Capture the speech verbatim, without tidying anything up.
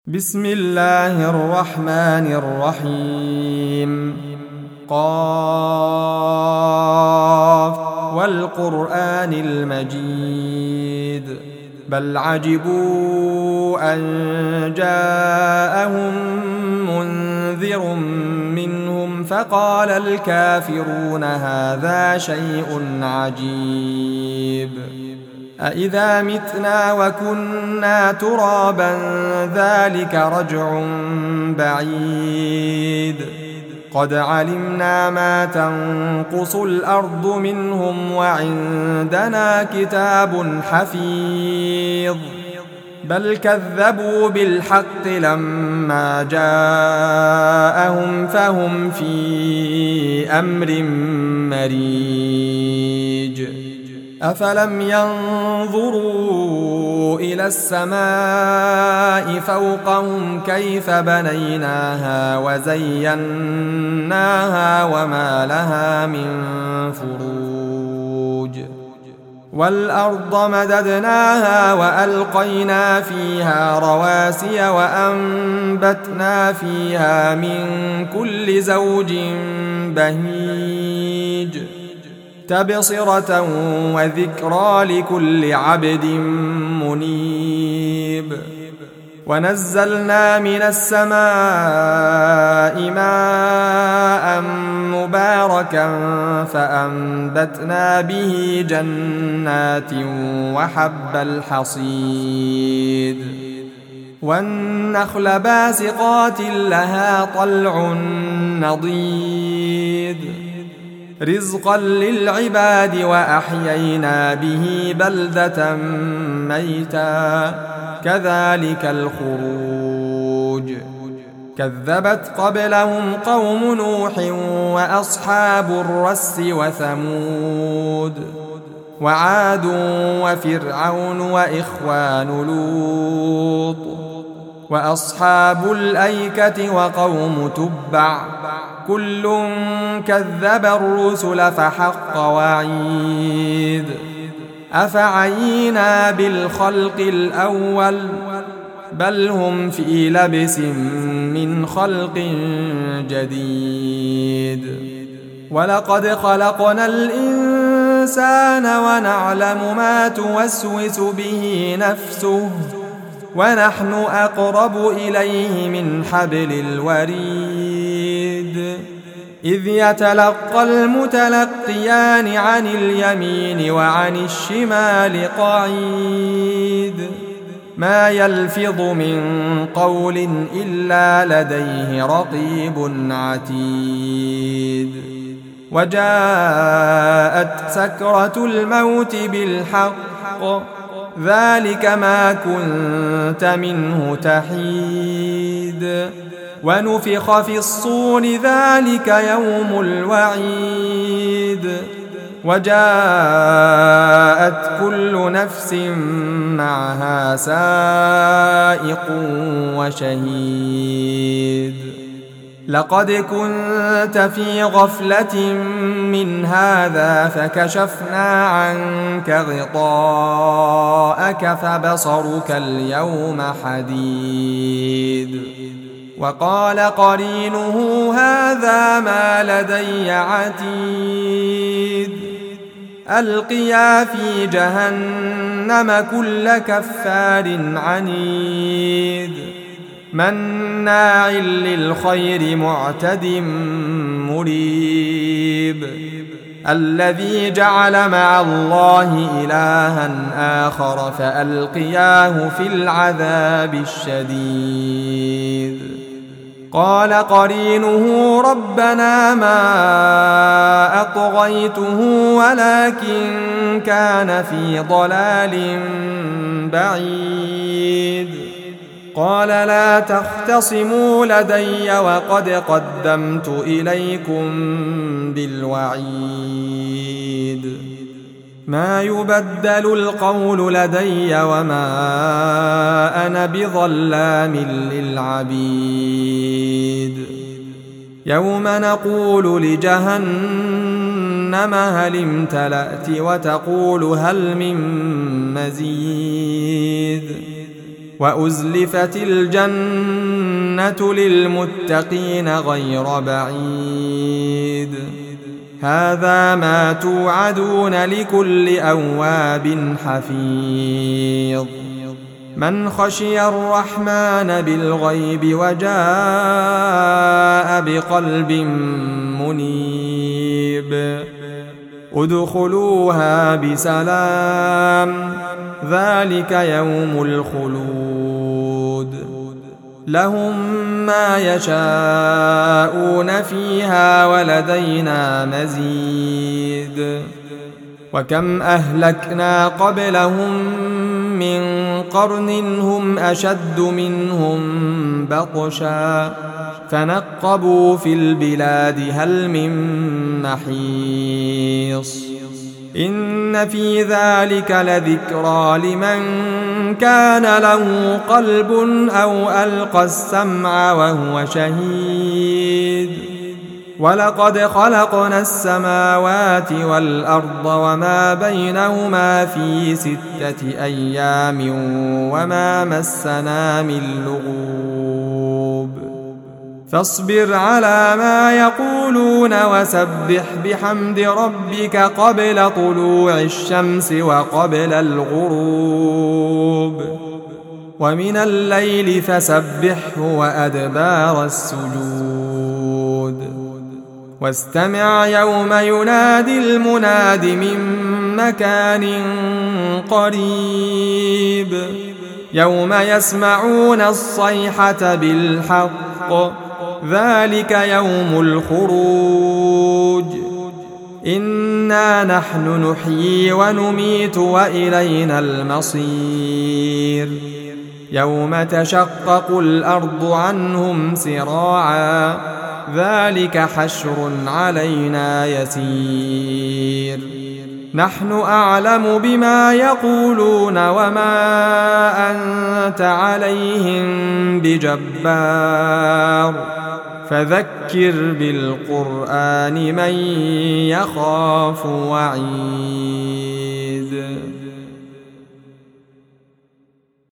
بسم الله الرحمن الرحيم. قاف والقرآن المجيد بل عجبوا أن جاءهم منذر منهم فقال الكافرون هذا شيء عجيب أإذا متنا وكنا ترابا ذلك رجع بعيد قد علمنا ما تنقص الأرض منهم وعندنا كتاب حفيظ بل كذبوا بالحق لما جاءهم فهم في أمر مريج أفلم ينظروا إلى السماء فوقهم كيف بنيناها وزيناها وما لها من فروج والأرض مددناها وألقينا فيها رواسي وأنبتنا فيها من كل زوج بهيج تبصرة وذكرى لكل عبد منيب ونزلنا من السماء ماء مباركا فأنبتنا به جنات وحب الحصيد والنخل باسقات لها طلع نضيد رزقا للعباد وأحيينا به بلدة ميتا كذلك الخروج كذبت قبلهم قوم نوح وأصحاب الرس وثمود وعاد وفرعون وإخوان لوط وأصحاب الأيكة وقوم تبع كل كذب الرسل فحق وعيد أفعينا بالخلق الأول بل هم في لبس من خلق جديد ولقد خلقنا الإنسان ونعلم ما توسوس به نفسه ونحن أقرب إليه من حبل الوريد إذ يتلقى المتلقيان عن اليمين وعن الشمال قعيد ما يلفظ من قول إلا لديه رقيب عتيد وجاءت سكرة الموت بالحق ذلك ما كنت منه تحيد ونفخ في الصور ذلك يوم الوعيد وجاءت كل نفس معها سائق وشهيد لقد كنت في غفلة من هذا فكشفنا عنك غطاءك فبصرك اليوم حديد وقال قرينه هذا ما لدي عتيد ألقيا في جهنم كل كفار عنيد مناع للخير معتد مريب الذي جعل مع الله إلها آخر فألقياه في العذاب الشديد قال قرينه ربنا ما أطغيته ولكن كان في ضلال بعيد قال لا تختصموا لدي وقد قدمت إليكم بالوعيد ما يبدل القول لدي وما أنا بظلام للعبيد يوم نقول لجهنم هل امتلأت وتقول هل من مزيد وأزلفت الجنة للمتقين غير بعيد هذا ما توعدون لكل أواب حفيظ من خشي الرحمن بالغيب وجاء بقلب منيب ادخلوها بسلام ذلك يوم الخلود لهم ما يشاءون فيها ولدينا مزيد وكم أهلكنا قبلهم من قرن هم أشد منهم بطشا فنقبوا في البلاد هل من محيص إن في ذلك لذكرى لمن كان له قلب أو ألقى السمع وهو شهيد ولقد خلقنا السماوات والأرض وما بينهما في ستة أيام وما مسنا من لغوب فاصبر على ما يقولون وسبح بحمد ربك قبل طلوع الشمس وقبل الغروب ومن الليل فسبحه وأدبار السجود واستمع يوم ينادي المناد من مكان قريب يوم يسمعون الصيحة بالحق ذلك يوم الخروج إنا نحن نحيي ونميت وإلينا المصير يوم تشقق الأرض عنهم سراعا ذلك حشر علينا يسير نحن أعلم بما يقولون وما أنت عليهم بجبار فذكر بالقرآن من يخاف وعيد